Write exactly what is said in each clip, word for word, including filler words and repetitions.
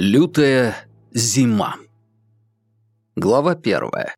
Лютая зима. Глава первая.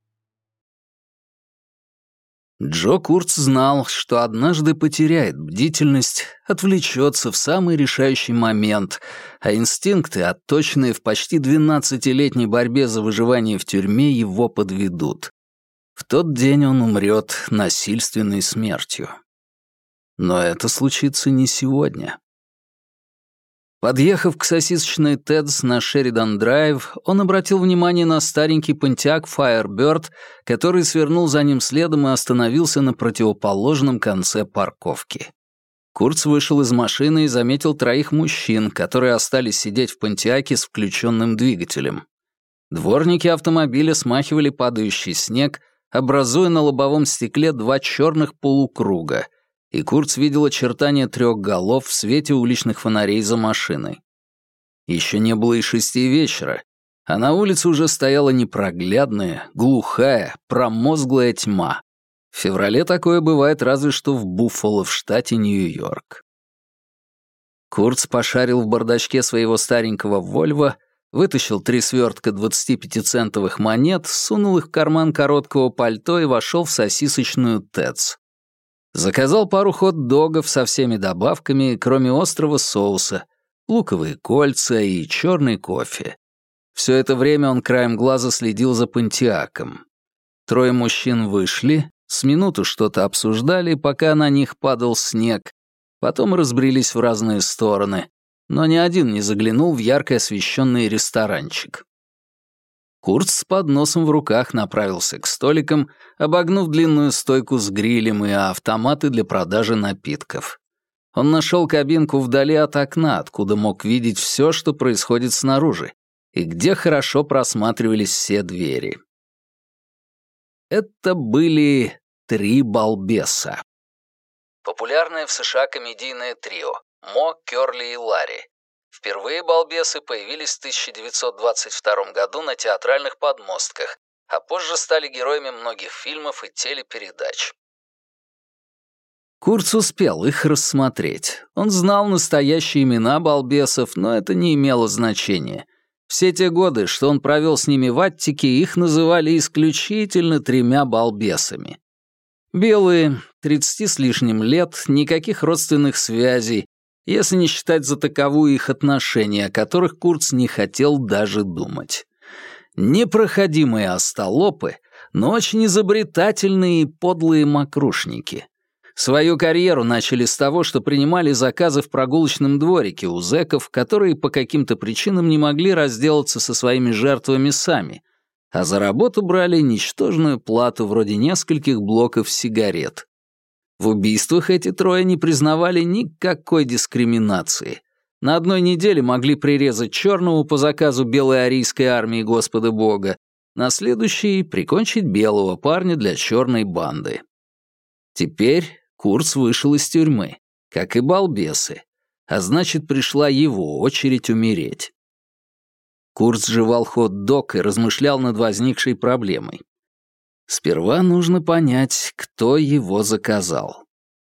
Джо Курц знал, что однажды потеряет бдительность, отвлечется в самый решающий момент, а инстинкты, отточенные в почти двенадцатилетней борьбе за выживание в тюрьме, его подведут. В тот день он умрет насильственной смертью. Но это случится не сегодня. Подъехав к сосисочной Тедс на Шеридан-драйв, он обратил внимание на старенький Pontiac Firebird, который свернул за ним следом и остановился на противоположном конце парковки. Курц вышел из машины и заметил троих мужчин, которые остались сидеть в Понтиаке с включенным двигателем. Дворники автомобиля смахивали падающий снег, образуя на лобовом стекле два черных полукруга, и Курц видел очертания трех голов в свете уличных фонарей за машиной. Еще не было и шести вечера, а на улице уже стояла непроглядная, глухая, промозглая тьма. В феврале такое бывает разве что в Буффало в штате Нью-Йорк. Курц пошарил в бардачке своего старенького «Вольво», вытащил три свертка двадцатипятицентовых монет, сунул их в карман короткого пальто и вошел в сосисочную Тедс. Заказал пару хот-догов со всеми добавками, кроме острого соуса, луковые кольца и черный кофе. Все это время он краем глаза следил за Понтиаком. Трое мужчин вышли, с минуту что-то обсуждали, пока на них падал снег, потом разбрелись в разные стороны, но ни один не заглянул в ярко освещенный ресторанчик. Курц с подносом в руках направился к столикам, обогнув длинную стойку с грилем и автоматы для продажи напитков. Он нашел кабинку вдали от окна, откуда мог видеть все, что происходит снаружи, и где хорошо просматривались все двери. Это были три балбеса. Популярное в США комедийное трио Мо, Кёрли и Ларри. Впервые балбесы появились в тысяча девятьсот двадцать втором году на театральных подмостках, а позже стали героями многих фильмов и телепередач. Курц успел их рассмотреть. Он знал настоящие имена балбесов, но это не имело значения. Все те годы, что он провел с ними в Аттике, их называли исключительно тремя балбесами. Белые, тридцати с лишним лет, никаких родственных связей, если не считать за таковую их отношения, о которых Курц не хотел даже думать. Непроходимые остолопы, но очень изобретательные и подлые мокрушники. Свою карьеру начали с того, что принимали заказы в прогулочном дворике у зэков, которые по каким-то причинам не могли разделаться со своими жертвами сами, а за работу брали ничтожную плату вроде нескольких блоков сигарет. В убийствах эти трое не признавали никакой дискриминации. На одной неделе могли прирезать черного по заказу белой арийской армии Господа Бога, на следующий — прикончить белого парня для черной банды. Теперь Курц вышел из тюрьмы, как и балбесы, а значит, пришла его очередь умереть. Курц жевал хот-дог и размышлял над возникшей проблемой. Сперва нужно понять, кто его заказал.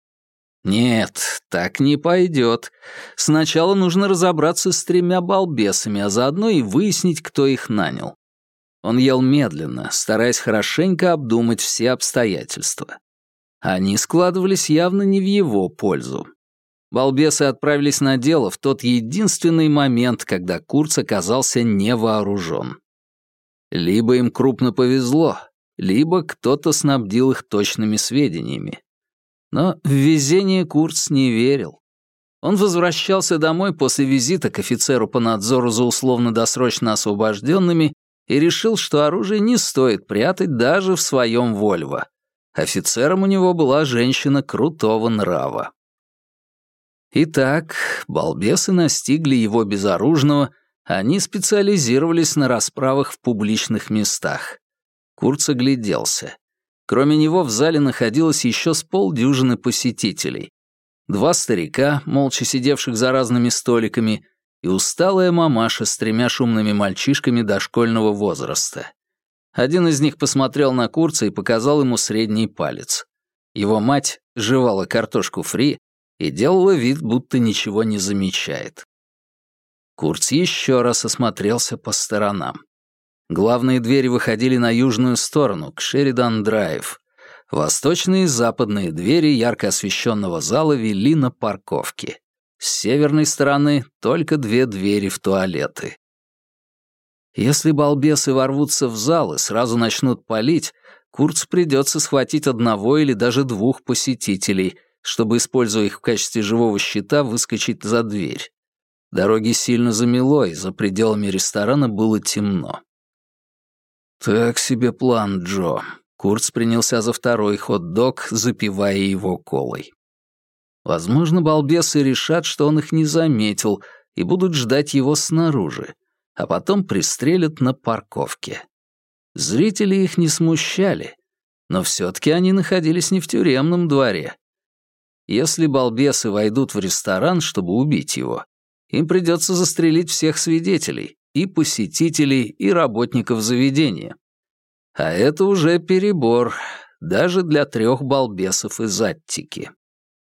Нет, так не пойдет. Сначала нужно разобраться с тремя балбесами, а заодно и выяснить, кто их нанял. Он ел медленно, стараясь хорошенько обдумать все обстоятельства. Они складывались явно не в его пользу. Балбесы отправились на дело в тот единственный момент, когда Курц оказался невооружен. Либо им крупно повезло, либо кто-то снабдил их точными сведениями. Но в везение Курц не верил. Он возвращался домой после визита к офицеру по надзору за условно-досрочно освобожденными и решил, что оружие не стоит прятать даже в своем «Вольво». Офицером у него была женщина крутого нрава. Итак, балбесы настигли его безоружного, они специализировались на расправах в публичных местах. Курц огляделся. Кроме него в зале находилось еще с полдюжины посетителей. Два старика, молча сидевших за разными столиками, и усталая мамаша с тремя шумными мальчишками дошкольного возраста. Один из них посмотрел на Курца и показал ему средний палец. Его мать жевала картошку фри и делала вид, будто ничего не замечает. Курц еще раз осмотрелся по сторонам. Главные двери выходили на южную сторону, к Шеридан-драйв. Восточные и западные двери ярко освещенного зала вели на парковки. С северной стороны только две двери в туалеты. Если балбесы ворвутся в зал и сразу начнут палить, Курцу придется схватить одного или даже двух посетителей, чтобы, используя их в качестве живого щита, выскочить за дверь. Дороги сильно замело, и за пределами ресторана было темно. «Так себе план, Джо». Курц принялся за второй хот-дог, запивая его колой. Возможно, балбесы решат, что он их не заметил, и будут ждать его снаружи, а потом пристрелят на парковке. Зрители их не смущали, но все-таки они находились не в тюремном дворе. Если балбесы войдут в ресторан, чтобы убить его, им придется застрелить всех свидетелей, и посетителей, и работников заведения. А это уже перебор, даже для трех балбесов из Аттики.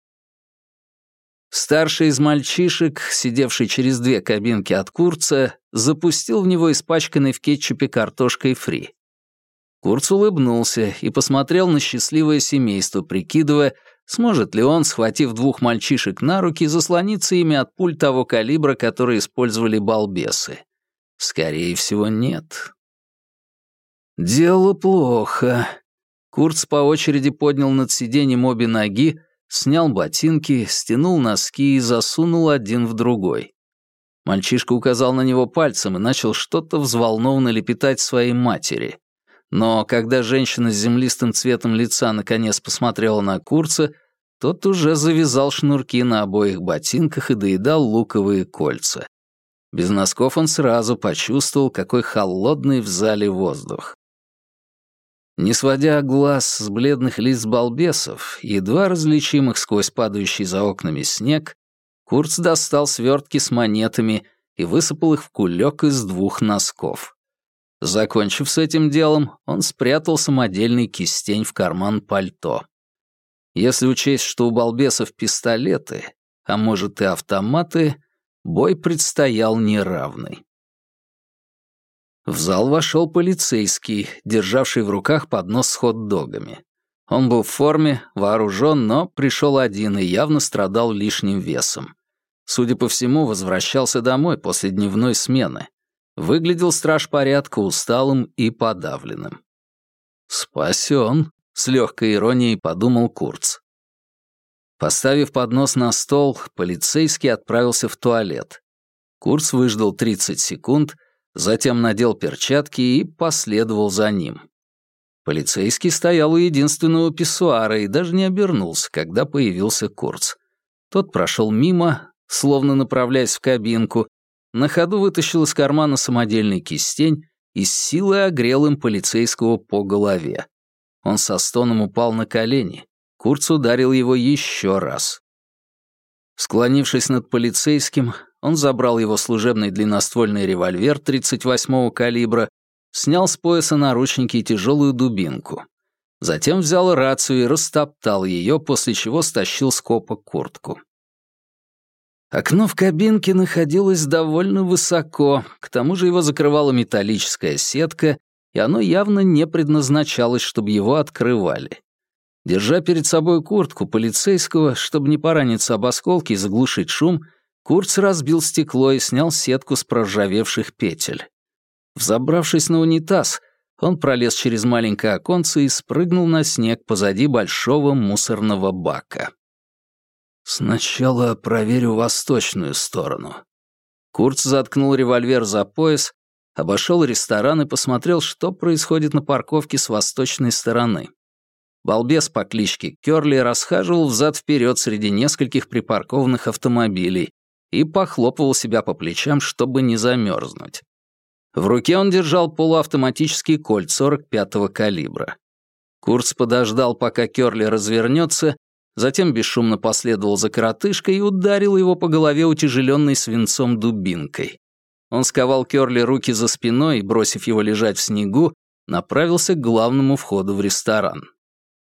Старший из мальчишек, сидевший через две кабинки от Курца, запустил в него испачканный в кетчупе картошкой фри. Курц улыбнулся и посмотрел на счастливое семейство, прикидывая, сможет ли он, схватив двух мальчишек на руки, заслониться ими от пуль того калибра, который использовали балбесы. Скорее всего, нет. Дело плохо. Курц по очереди поднял над сиденьем обе ноги, снял ботинки, стянул носки и засунул один в другой. Мальчишка указал на него пальцем и начал что-то взволнованно лепетать своей матери. Но когда женщина с землистым цветом лица наконец посмотрела на Курца, тот уже завязал шнурки на обоих ботинках и доедал луковые кольца. Без носков он сразу почувствовал, какой холодный в зале воздух. Не сводя глаз с бледных лиц балбесов, едва различимых сквозь падающий за окнами снег, Курц достал свертки с монетами и высыпал их в кулек из двух носков. Закончив с этим делом, он спрятал самодельный кистень в карман пальто. Если учесть, что у балбесов пистолеты, а может и автоматы, бой предстоял неравный. В зал вошел полицейский, державший в руках поднос с хот-догами. Он был в форме, вооружен, но пришел один и явно страдал лишним весом. Судя по всему, возвращался домой после дневной смены. Выглядел страж порядка усталым и подавленным. «Спасен», — с легкой иронией подумал Курц. Поставив поднос на стол, полицейский отправился в туалет. Курц выждал тридцать секунд, затем надел перчатки и последовал за ним. Полицейский стоял у единственного писсуара и даже не обернулся, когда появился Курц. Тот прошел мимо, словно направляясь в кабинку, на ходу вытащил из кармана самодельный кистень и с силой огрел им полицейского по голове. Он со стоном упал на колени. Курц ударил его еще раз. Склонившись над полицейским, он забрал его служебный длинноствольный револьвер тридцать восьмого калибра, снял с пояса наручники и тяжелую дубинку. Затем взял рацию и растоптал ее, после чего стащил с копа куртку. Окно в кабинке находилось довольно высоко, к тому же его закрывала металлическая сетка, и оно явно не предназначалось, чтобы его открывали. Держа перед собой куртку полицейского, чтобы не пораниться об осколки и заглушить шум, Курц разбил стекло и снял сетку с проржавевших петель. Взобравшись на унитаз, он пролез через маленькое оконце и спрыгнул на снег позади большого мусорного бака. «Сначала проверю восточную сторону». Курц заткнул револьвер за пояс, обошел ресторан и посмотрел, что происходит на парковке с восточной стороны. Балбес по кличке Кёрли расхаживал взад-вперед среди нескольких припаркованных автомобилей и похлопывал себя по плечам, чтобы не замерзнуть. В руке он держал полуавтоматический кольт сорок пятого калибра. Курц подождал, пока Кёрли развернется, затем бесшумно последовал за коротышкой и ударил его по голове утяжеленной свинцом дубинкой. Он сковал Кёрли руки за спиной и, бросив его лежать в снегу, направился к главному входу в ресторан.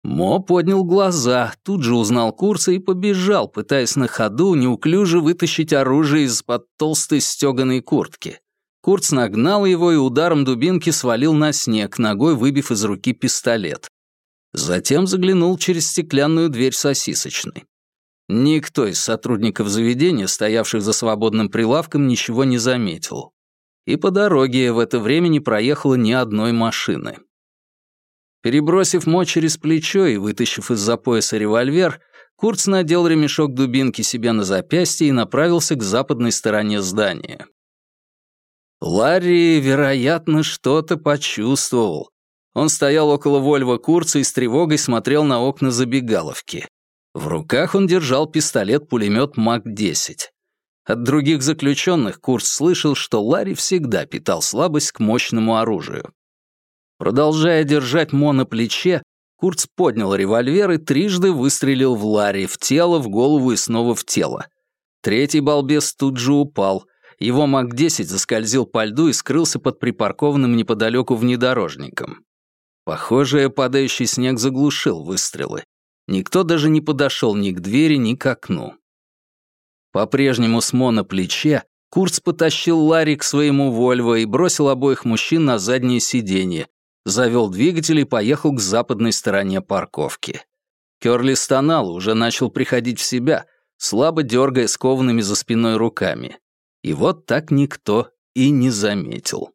Мо поднял глаза, тут же узнал Курца и побежал, пытаясь на ходу неуклюже вытащить оружие из-под толстой стёганой куртки. Курц нагнал его и ударом дубинки свалил на снег, ногой выбив из руки пистолет. Затем заглянул через стеклянную дверь сосисочной. Никто из сотрудников заведения, стоявших за свободным прилавком, ничего не заметил. И по дороге в это время не проехало ни одной машины. Перебросив Мо через плечо и вытащив из-за пояса револьвер, Курц надел ремешок дубинки себе на запястье и направился к западной стороне здания. Ларри, вероятно, что-то почувствовал. Он стоял около Вольво Курца и с тревогой смотрел на окна забегаловки. В руках он держал пистолет-пулемет мак десять. От других заключенных Курц слышал, что Ларри всегда питал слабость к мощному оружию. Продолжая держать Мо на плече, Курц поднял револьвер и трижды выстрелил в Ларри, в тело, в голову и снова в тело. Третий балбес тут же упал. Его мак десять заскользил по льду и скрылся под припаркованным неподалеку внедорожником. Похоже, падающий снег заглушил выстрелы. Никто даже не подошел ни к двери, ни к окну. По-прежнему с Мо на плече, Курц потащил Ларри к своему Вольво и бросил обоих мужчин на заднее сиденье, завел двигатель и поехал к западной стороне парковки. Кёрли стонал и уже начал приходить в себя, слабо дергая скованными за спиной руками. И вот так никто и не заметил.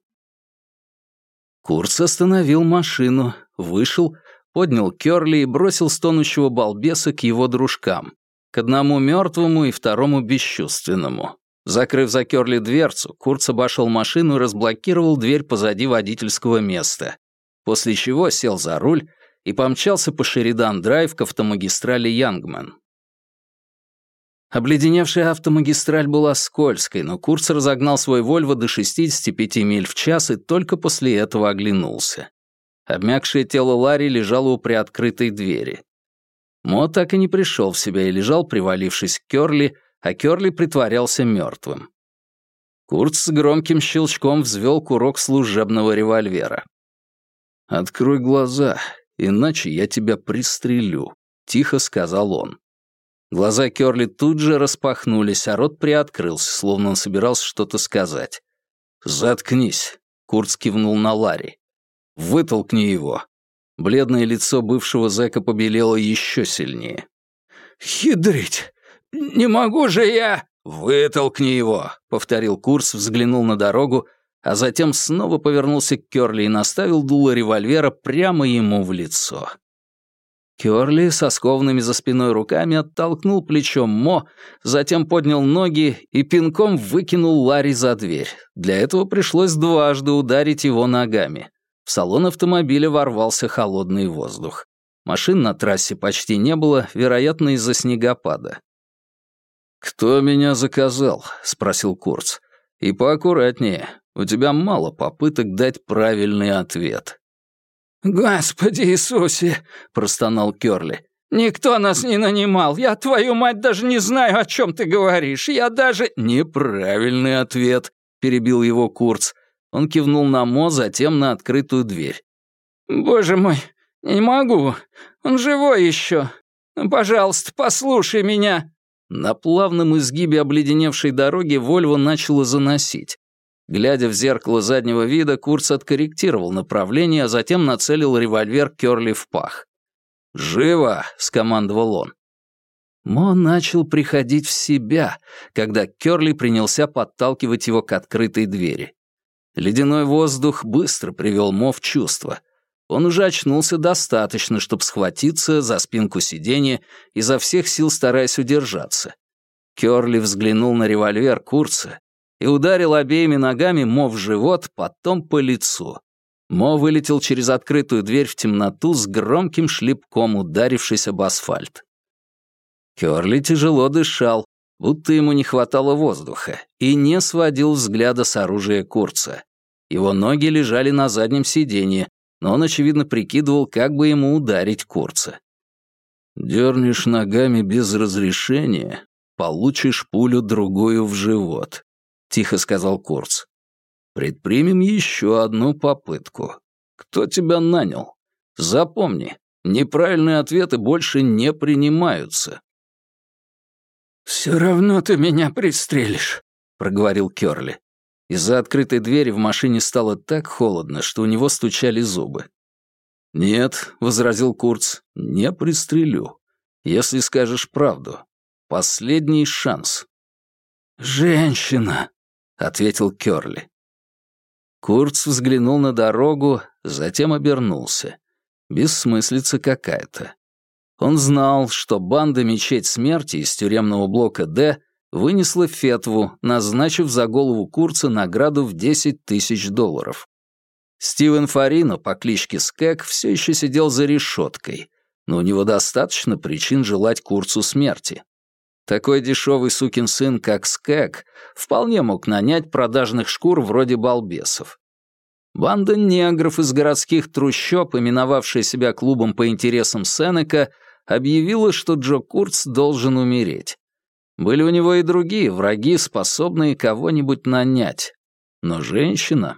Курц остановил машину, вышел, поднял Кёрли и бросил стонущего балбеса к его дружкам, к одному мертвому и второму бесчувственному. Закрыв за Кёрли дверцу, Курц обошел машину и разблокировал дверь позади водительского места, после чего сел за руль и помчался по Шеридан-драйв к автомагистрали Янгмен. Обледеневшая автомагистраль была скользкой, но Курц разогнал свой Вольво до шестидесяти пяти миль в час и только после этого оглянулся. Обмякшее тело Ларри лежало у приоткрытой двери. Мо так и не пришел в себя и лежал, привалившись к Кёрли, а Кёрли притворялся мертвым. Курц с громким щелчком взвел курок служебного револьвера. «Открой глаза, иначе я тебя пристрелю», — тихо сказал он. Глаза Кёрли тут же распахнулись, а рот приоткрылся, словно он собирался что-то сказать. «Заткнись», — Курц кивнул на Ларри. «Вытолкни его». Бледное лицо бывшего зэка побелело еще сильнее. «Хитрить! Не могу же я...» «Вытолкни его», — повторил Курц, взглянул на дорогу, а затем снова повернулся к Кёрли и наставил дуло револьвера прямо ему в лицо. Кёрли со скованными за спиной руками оттолкнул плечом Мо, затем поднял ноги и пинком выкинул Ларри за дверь. Для этого пришлось дважды ударить его ногами. В салон автомобиля ворвался холодный воздух. Машин на трассе почти не было, вероятно, из-за снегопада. «Кто меня заказал?» — спросил Курц. «И поаккуратнее. У тебя мало попыток дать правильный ответ». «Господи Иисусе!» — простонал Кёрли. «Никто нас не нанимал. Я, твою мать, даже не знаю, о чем ты говоришь. Я даже...» «Неправильный ответ», — перебил его Курц. Он кивнул на Мо, затем на открытую дверь. «Боже мой, не могу. Он живой еще. Пожалуйста, послушай меня». На плавном изгибе обледеневшей дороги Вольво начало заносить. Глядя в зеркало заднего вида, Курц откорректировал направление, а затем нацелил револьвер Кёрли в пах. «Живо!» — скомандовал он. Мо начал приходить в себя, когда Кёрли принялся подталкивать его к открытой двери. Ледяной воздух быстро привел Мо в чувство. Он уже очнулся достаточно, чтобы схватиться за спинку сиденья, изо всех сил стараясь удержаться. Кёрли взглянул на револьвер Курца и ударил обеими ногами Мо в живот, потом по лицу. Мо вылетел через открытую дверь в темноту с громким шлепком, ударившись об асфальт. Кёрли тяжело дышал, будто ему не хватало воздуха, и не сводил взгляда с оружия Курца. Его ноги лежали на заднем сиденье, но он, очевидно, прикидывал, как бы ему ударить Курца. «Дернешь ногами без разрешения, получишь пулю-другую в живот», — тихо сказал Курц. «Предпримем еще одну попытку. Кто тебя нанял? Запомни, Неправильные ответы больше не принимаются. «Все равно ты меня пристрелишь», — проговорил Кёрли. Из-за открытой двери в машине стало так холодно, что у него стучали зубы. «Нет», — возразил Курц, — «не пристрелю, если скажешь правду. Последний шанс». «Женщина», — ответил Кёрли. Курц взглянул на дорогу, затем обернулся. Бессмыслица какая-то. Он знал, что банда «Мечеть смерти» из тюремного блока «Д» вынесла фетву, назначив за голову Курца награду в десять тысяч долларов. Стивен Фарино по кличке Скэг все еще сидел за решеткой, но у него достаточно причин желать Курцу смерти. Такой дешевый сукин сын, как Скэг, вполне мог нанять продажных шкур вроде балбесов. Банда негров из городских трущоб, именовавшая себя клубом по интересам Сенека, объявила, что Джо Курц должен умереть. Были у него и другие враги, способные кого-нибудь нанять. Но женщина...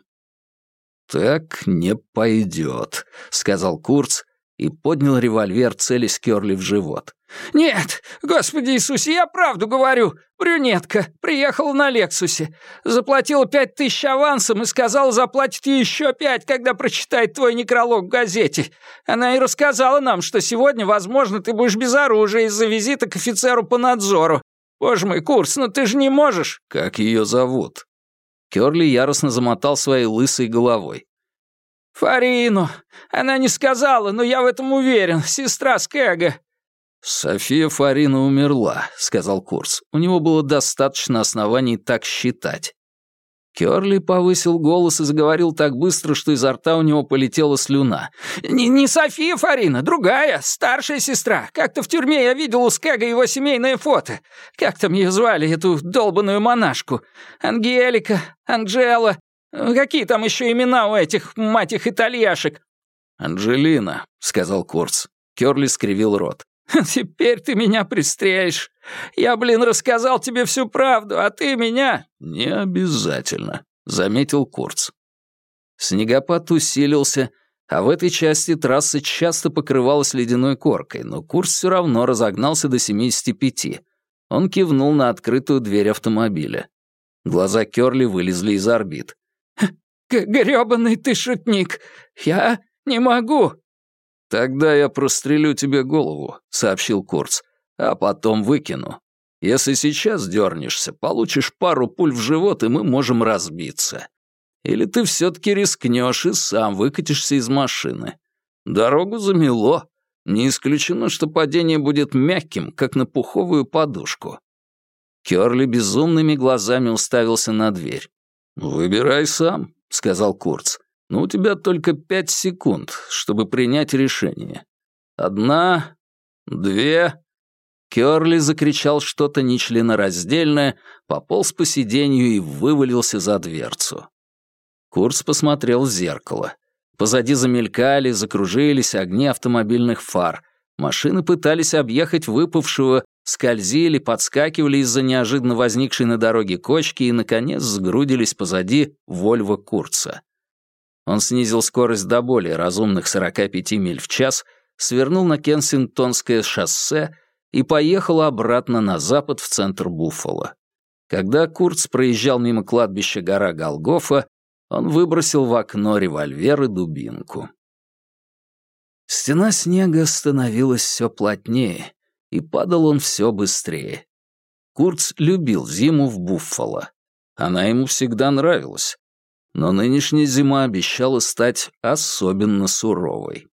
«Так не пойдет», — сказал Курц и поднял револьвер, целясь Кёрли в живот. «Нет, Господи Иисусе, я правду говорю. Брюнетка приехала на Лексусе, заплатила пять тысяч авансом и сказала, заплатит еще пять, когда прочитает твой некролог в газете. Она и рассказала нам, что сегодня, возможно, ты будешь без оружия из-за визита к офицеру по надзору. Боже мой, Курц, ну ты же не можешь...» «Как ее зовут?» Кёрли яростно замотал своей лысой головой. «Фарино. Она не сказала, но я в этом уверен. Сестра Скэга». «София Фарино умерла», — сказал Курц. У него было достаточно оснований так считать. Кёрли повысил голос и заговорил так быстро, что изо рта у него полетела слюна. «Не, не София Фарино, другая, старшая сестра. Как-то в тюрьме я видел у Скэга его семейное фото. Как там ее звали, эту долбаную монашку? Ангелика, Анджела. Какие там еще имена у этих, мать их, итальяшек?» «Анджелина», — сказал Курц. Кёрли скривил рот. «Теперь ты меня пристрелишь. Я, блин, рассказал тебе всю правду, а ты меня...» «Не обязательно», — заметил Курц. Снегопад усилился, а в этой части трасса часто покрывалась ледяной коркой, но Курц все равно разогнался до семидесяти пяти. Он кивнул на открытую дверь автомобиля. Глаза Кёрли вылезли из орбит. «Грёбаный ты шутник! Я не могу!» «Тогда я прострелю тебе голову», — сообщил Курц, «а потом выкину. Если сейчас дернешься, получишь пару пуль в живот, и мы можем разбиться. Или ты все-таки рискнешь и сам выкатишься из машины. Дорогу замело. Не исключено, что падение будет мягким, как на пуховую подушку». Кёрли безумными глазами уставился на дверь. «Выбирай сам», — сказал Курц. «Но у тебя только пять секунд, чтобы принять решение. Одна, две...» Кёрли закричал что-то нечленораздельное, пополз по сиденью и вывалился за дверцу. Курц посмотрел в зеркало. Позади замелькали, закружились огни автомобильных фар. Машины пытались объехать выпавшего, скользили, подскакивали из-за неожиданно возникшей на дороге кочки и, наконец, сгрудились позади Вольво Курца. Он снизил скорость до более разумных сорока пяти миль в час, свернул на Кенсингтонское шоссе и поехал обратно на запад в центр Буффало. Когда Курц проезжал мимо кладбища гора Голгофа, он выбросил в окно револьвер и дубинку. Стена снега становилась все плотнее, и падал он все быстрее. Курц любил зиму в Буффало. Она ему всегда нравилась. Но нынешняя зима обещала стать особенно суровой.